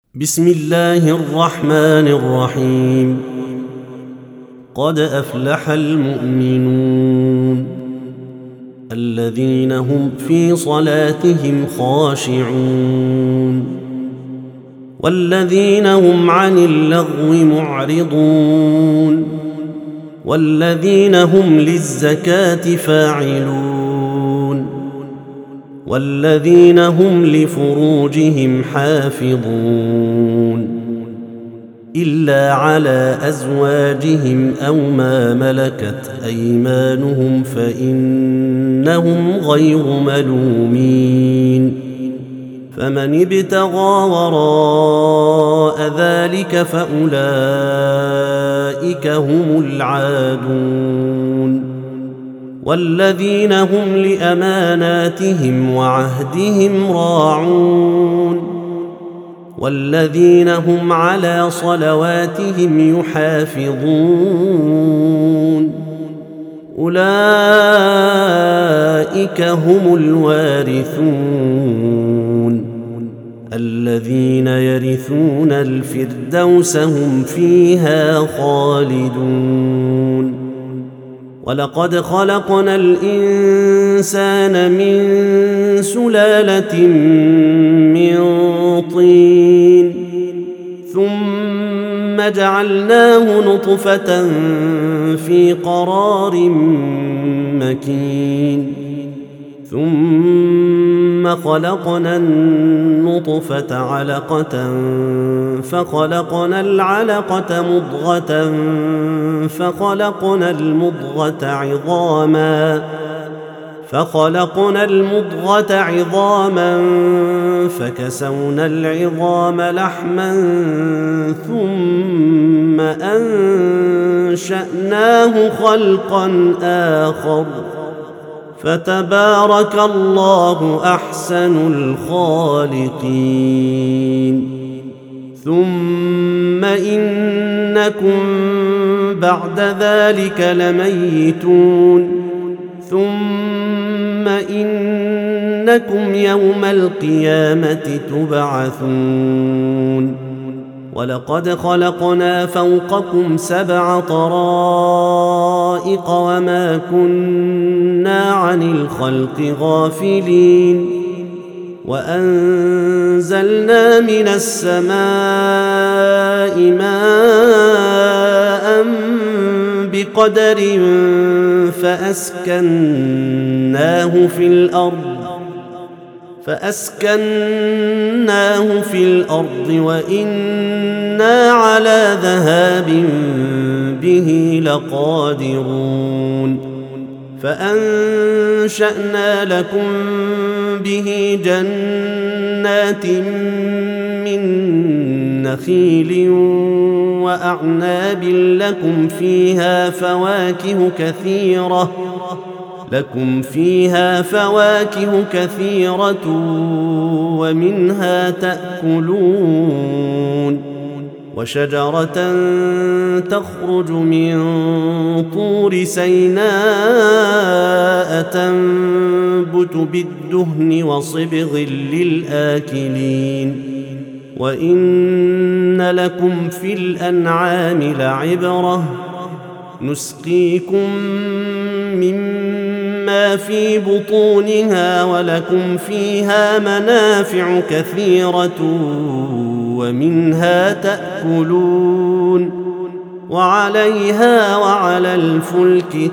بسم الله الرحمن الرحيم. قد أفلح المؤمنون الذين هم في صلاتهم خاشعون والذين هم عن اللغو معرضون والذين هم للزكاة فاعلون والذين هم لفروجهم حافظون إلا على أزواجهم أو ما ملكت أيمانهم فإنهم غير ملومين. فمن ابتغى وراء ذلك فأولئك هم العادون والذين هم لأماناتهم وعهدهم راعون والذين هم على صلواتهم يحافظون أولئك هم الوارثون الذين يرثون الفردوس هم فيها خالدون. ولقد خلقنا الإنسان من سلالة من طين ثم جعلناه نطفة في قرار مكين ثم خلقنا النطفة علقة فخلقنا العلقة مضغة فخلقنا المضغة عظاما فكسونا العظام لحما ثم أنشأناه خلقا آخر فتبارك الله أحسن الخالقين. ثم إنكم بعد ذلك لميتون ثم إنكم يوم القيامة تبعثون. ولقد خلقنا فوقكم 7 طرائق وما كنا عن الخلق غافلين وأنزلنا من السماء ماء بقدر فأسكناه في الأرض وإنا على ذهاب به لقادرون. فأنشأنا لكم به جنات من نخيل وأعناب لكم فيها فواكه كثيرة ومنها تأكلون وشجرة تخرج من طور سيناء تنبت بالدهن وصبغ للآكلين وإن لكم في الأنعام لعبرة نسقيكم مما في بطونها ولكم فيها منافع كثيرة ومنها تأكلون وعليها وعلى الفلك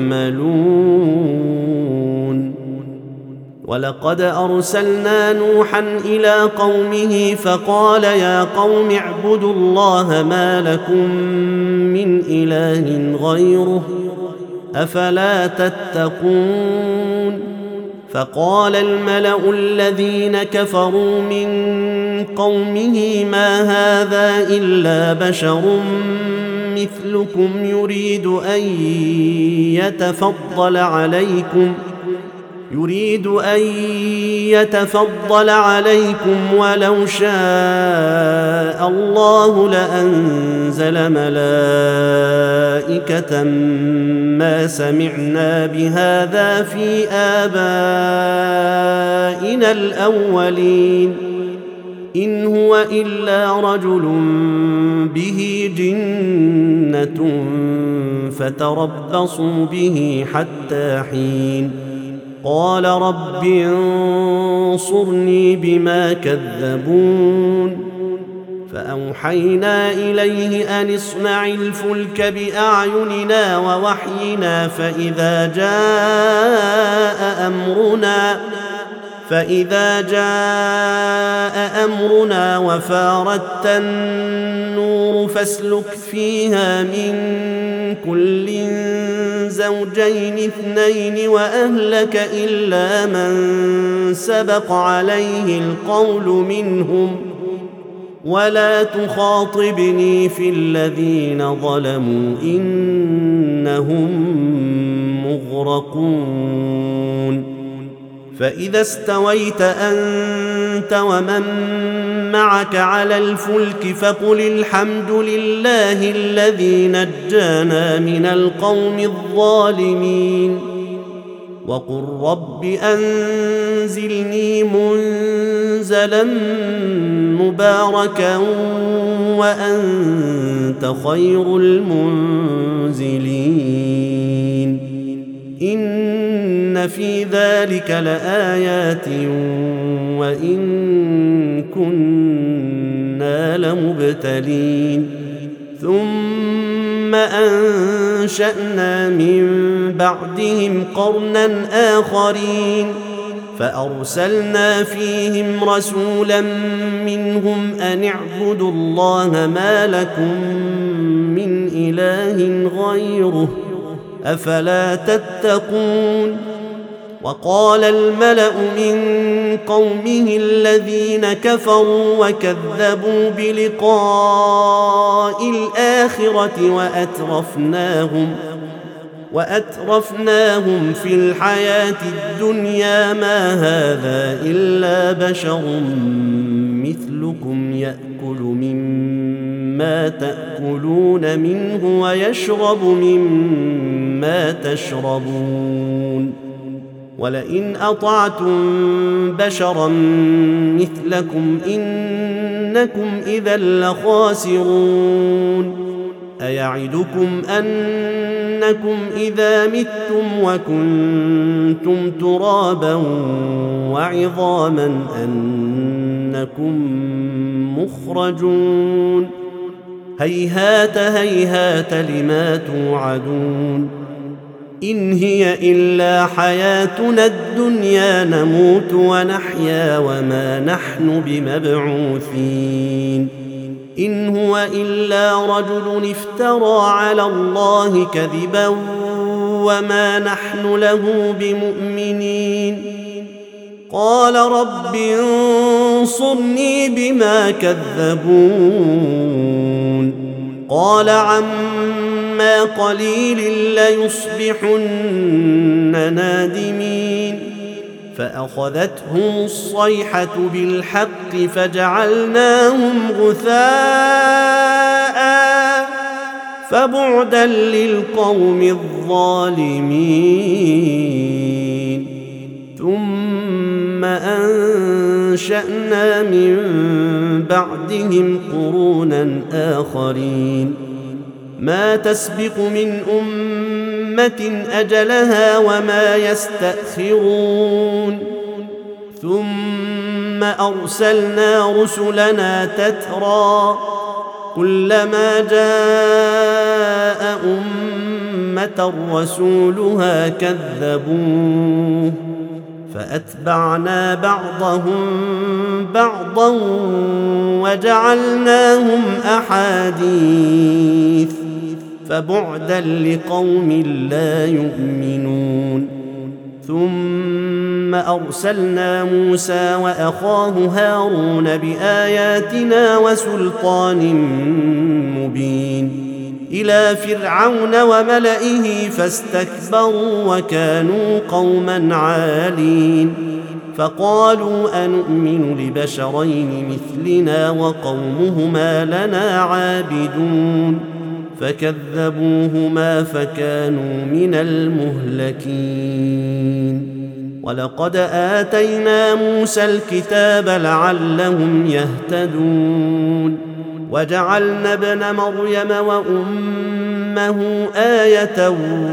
تحملون. ولقد أرسلنا نوحا إلى قومه فقال يا قوم اعبدوا الله ما لكم من إله غيره أفلا تتقون. فقال الملأ الذين كفروا من قومه ما هذا إلا بشر مثلكم يريد أن يتفضل عليكم ولو شاء الله لأنزل ملائكة ما سمعنا بهذا في آبائنا الأولين إن هو إلا رجل به جنة فتربصوا به حتى حين قال رب انصرني بما كذبون فأوحينا إليه أن اصنع الفلك بأعيننا ووحينا فإذا جاء أمرنا وفاردت النور فاسلك فيها من كل زوجين اثنين وأهلك إلا من سبق عليه القول منهم ولا تخاطبني في الذين ظلموا إنهم مغرقون فإذا استويت أنت ومن معك على الفلك فقل الحمد لله الذي نجانا من القوم الظالمين وقل رب أنزلني منزلا مباركا وأنت خير المنزلين إن في ذلك لآيات وإن كنا لمبتلين ثم أنشأنا من بعدهم قرنا آخرين فأرسلنا فيهم رسولا منهم أن اعبدوا الله ما لكم من إله غيره أفلا تتقون وقال الملأ من قومه الذين كفروا وكذبوا بلقاء الآخرة وأترفناهم في الحياة الدنيا ما هذا إلا بشر مثلكم يأكل مما تأكلون منه ويشرب مما تشربون ولئن أطعتم بشرا مثلكم إنكم إذا لخاسرون أيعدكم أنكم إذا متم وكنتم ترابا وعظاما أنكم مخرجون هيهات هيهات لما توعدون إن هي إلا حياتنا الدنيا نموت ونحيا وما نحن بمبعوثين إن هو إلا رجل افترى على الله كذبا وما نحن له بمؤمنين قال رب انصرني بما كذبون قال عما قليل ليصبحن نادمين فأخذتهم الصيحة بالحق فجعلناهم غثاء فبعدا للقوم الظالمين ثم أنشأنا من بعدهم قرونا آخرين ما تسبق من أمة أجلها وما يستأخرون ثم أرسلنا رسلنا تترى كلما جاء أمة رسولها كذبوه فأتبعنا بعضهم بعضا وجعلناهم أحاديث فبعدا لقوم لا يؤمنون ثم أرسلنا موسى وأخاه هارون بآياتنا وسلطان مبين إلى فرعون وملئه فاستكبروا وكانوا قوما عالين فقالوا أنؤمن لبشرين مثلنا وقومهما لنا عابدون فكذبوهما فكانوا من المهلكين ولقد آتينا موسى الكتاب لعلهم يهتدون وجعلنا ابن مريم وأمه آية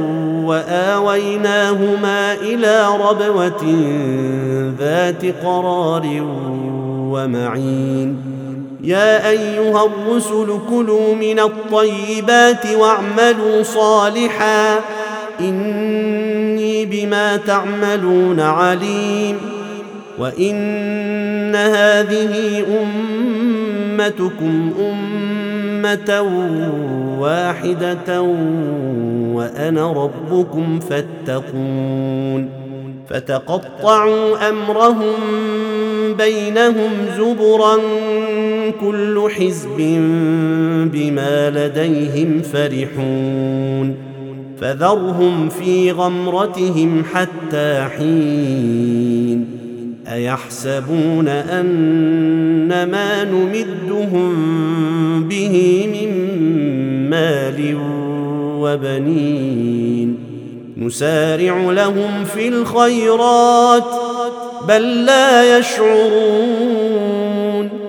وآويناهما إلى ربوة ذات قرار ومعين يا أيها الرسل كلوا من الطيبات واعملوا صالحا إني بما تعملون عليم وإن هذه أمتكم أمة واحدة وأنا ربكم فاتقون فتقطعوا أمرهم بينهم زبرا كل حزب بما لديهم فرحون فذرهم في غمرتهم حتى حين أيحسبون أن ما نمدهم به من مال وبنين نسارع لهم في الخيرات بل لا يشعرون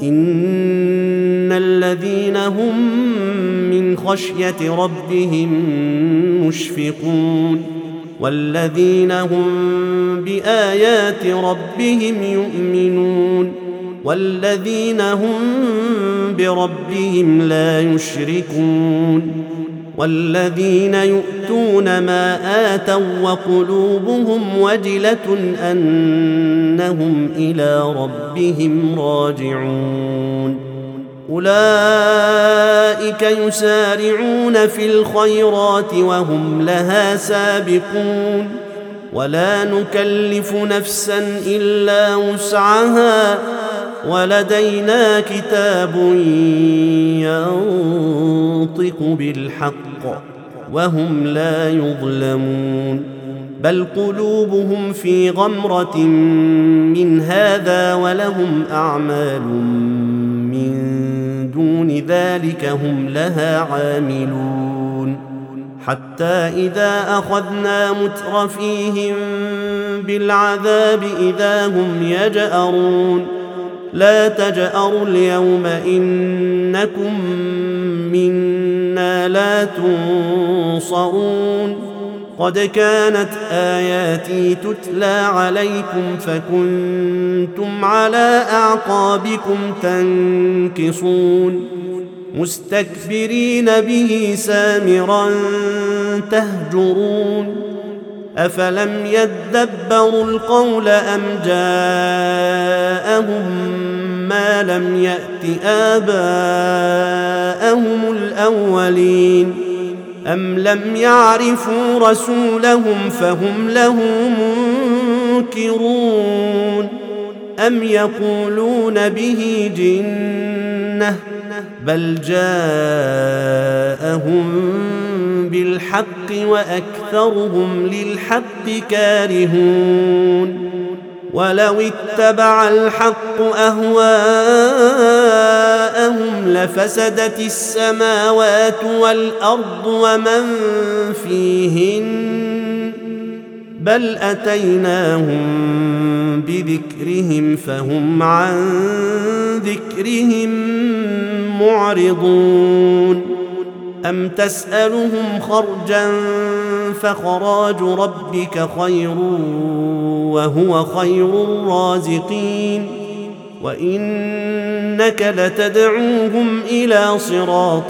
إن الذين هم من خشية ربهم مشفقون والذين هم بآيات ربهم يؤمنون والذين هم بربهم لا يشركون والذين يؤتون ما آتوا وقلوبهم وجلة أنهم إلى ربهم راجعون أولئك يسارعون في الخيرات وهم لها سابقون ولا نكلف نفسا إلا وسعها ولدينا كتاب ينطق بالحق وهم لا يظلمون بل قلوبهم في غمرة من هذا ولهم أعمال من دون ذلك هم لها عاملون حتى إذا أخذنا مترفيهم بالعذاب إذا هم يجأرون لا تجأروا اليوم إنكم منا لا تنصرون قد كانت آياتي تتلى عليكم فكنتم على أعقابكم تنكصون مستكبرين به سامرا تهجرون أفلم يدبروا القول أم جاءهم ما لم يأت آباءهم الأولين أم لم يعرفوا رسولهم فهم له منكرون أم يقولون به جنة بل جاءهم بالحق وأكثرهم للحق كارهون ولو اتبع الحق أهواءهم لفسدت السماوات والأرض ومن فيهن بل أتيناهم بذكرهم فهم عن ذكرهم معرضون أم تسألهم خرجا فخراج ربك خير وهو خير الرازقين وإنك لتدعوهم إلى صراط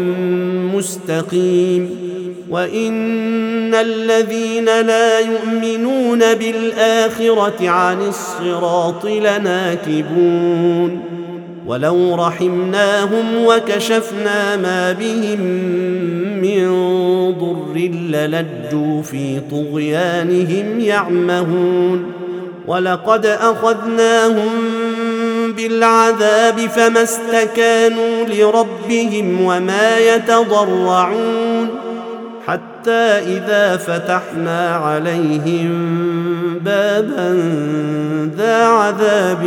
مستقيم وإن الذين لا يؤمنون بالآخرة عن الصراط لناكبون ولو رحمناهم وكشفنا ما بهم من ضر للجوا في طغيانهم يعمهون ولقد أخذناهم بالعذاب فما استكانوا لربهم وما يتضرعون حتى إذا فتحنا عليهم بابا ذا عذاب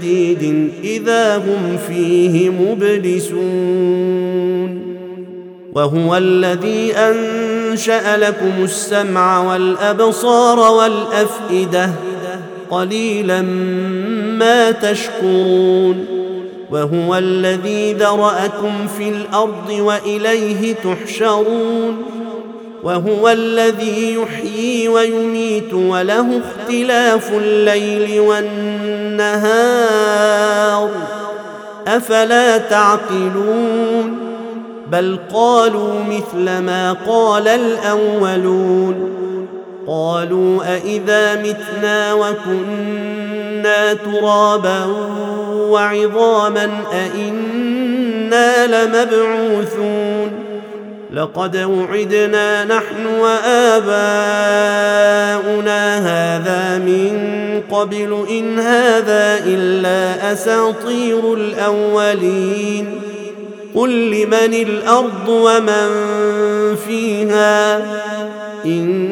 شديد إذا هم فيه مبلسون وهو الذي أنشأ لكم السمع والأبصار والأفئدة قليلا ما تشكرون وهو الذي ذرأكم في الأرض وإليه تحشرون وهو الذي يحيي ويميت وله اختلاف الليل والنهار أفلا تعقلون بل قالوا مثل ما قال الأولون قالوا أإذا متنا وكنا ترابا وعظاما أإنا لمبعوثون لقد وعدنا نحن وآباؤنا هذا من قبل إن هذا إلا أساطير الأولين قل لمن الأرض ومن فيها إن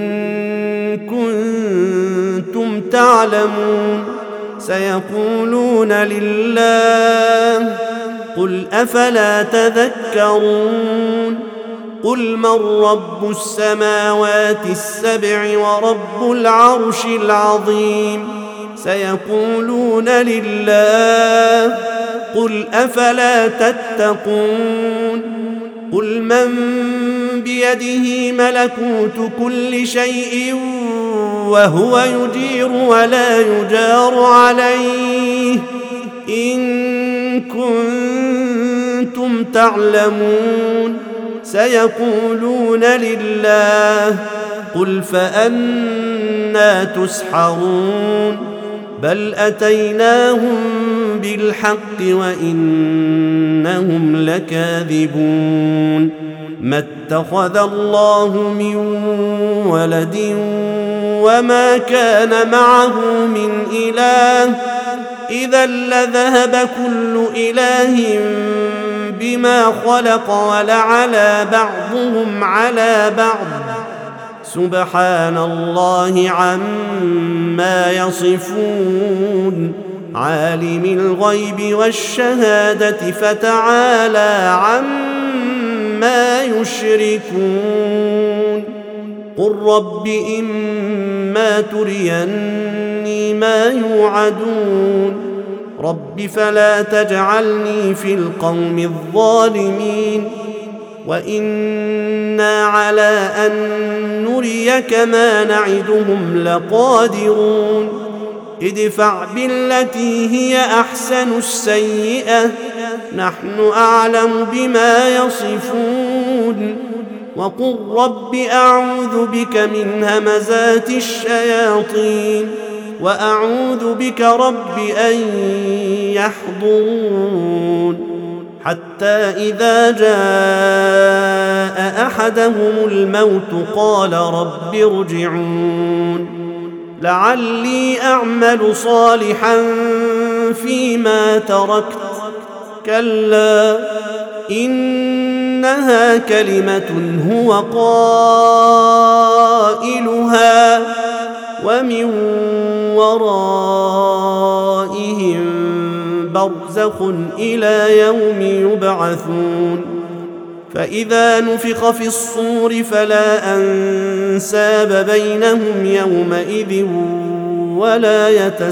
كنتم تعلمون سيقولون لله قل أفلا تذكرون قل من رب السماوات السبع ورب العرش العظيم سيقولون لله قل أفلا تتقون قل من بيده ملكوت كل شيء وهو يجير ولا يجار عليه إن كنتم تعلمون سيقولون لله قل فأنى تسحرون بل أتيناهم بالحق وإنهم لكاذبون ما اتخذ الله من ولد وما كان معه من إله إذا لذهب كل إله بما خلق ولعلى بعضهم على بعض سبحان الله عما يصفون عالم الغيب والشهادة فتعالى عما يشركون قل رب إما تريني ما يوعدون رب فلا تجعلني في القوم الظالمين وإنا على أن نريك ما نعدهم لقادرون ادفع بالتي هي أحسن السيئة نحن أعلم بما يصفون وقل رب أعوذ بك من همزات الشياطين وأعوذ بك رب أن يحضرون حتى إذا جاء أحدهم الموت قال رب ارجعون لعلي أعمل صالحا فيما تركت كلا إنها كلمة هو قائلها ومن ورائهم برزخ إلى يوم يبعثون فإذا نفخ في الصور فلا أنساب بينهم يومئذ ولا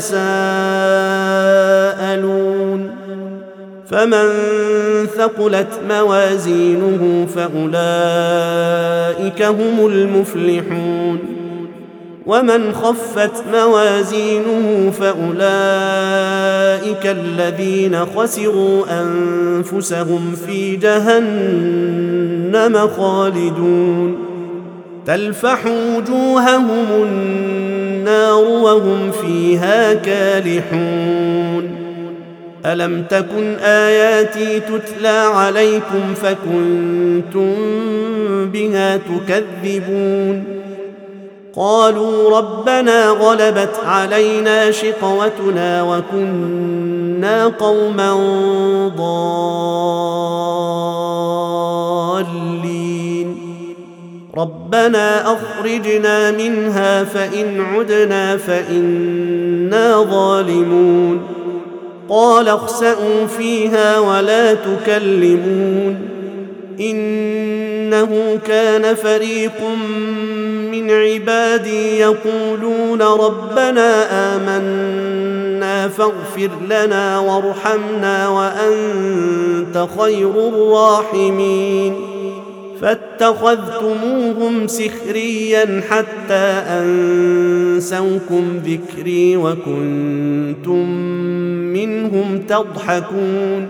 يتساءلون فمن ثقلت موازينه فأولئك هم المفلحون ومن خفت موازينه فأولئك الذين خسروا أنفسهم في جهنم خالدون تلفح وجوههم النار وهم فيها كالحون ألم تكن آياتي تتلى عليكم فكنتم بها تكذبون قالوا ربنا غلبت علينا شقوتنا وكنا قوما ضالين ربنا أخرجنا منها فإن عدنا فإنا ظالمون قال اخسئوا فيها ولا تكلمون إنه كان فريق من عبادي يقولون ربنا آمنا فاغفر لنا وارحمنا وأنت خير الراحمين فاتخذتموهم سخريا حتى أنسوكم ذكري وكنتم منهم تضحكون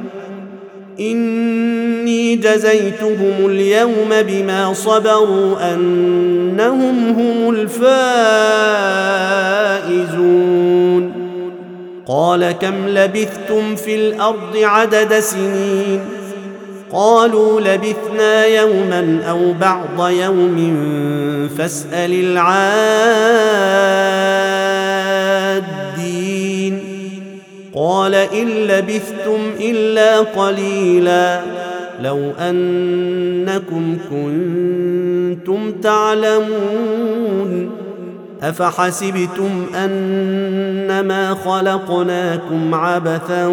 إني جزيتهم اليوم بما صبروا أنهم هم الفائزون قال كم لبثتم في الأرض عدد سنين قالوا لبثنا يوما أو بعض يوم فاسأل العادين قال إن لبثتم إلا قليلا لو أنكم كنتم تعلمون أفحسبتم أنما خلقناكم عبثا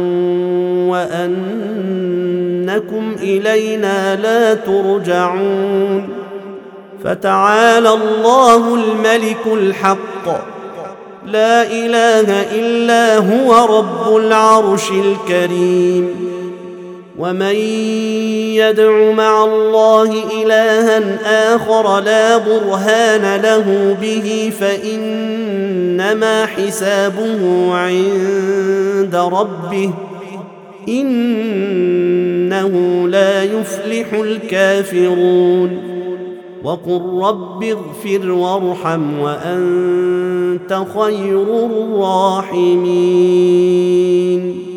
وأنكم إلينا لا ترجعون فتعالى الله الملك الحق لا إله إلا هو رب العرش الكريم ومن يدع مع الله إلها آخر لا برهان له به فإنما حسابه عند ربه إنه لا يفلح الكافرون وقل رب اغفر وارحم وأنت خير الراحمين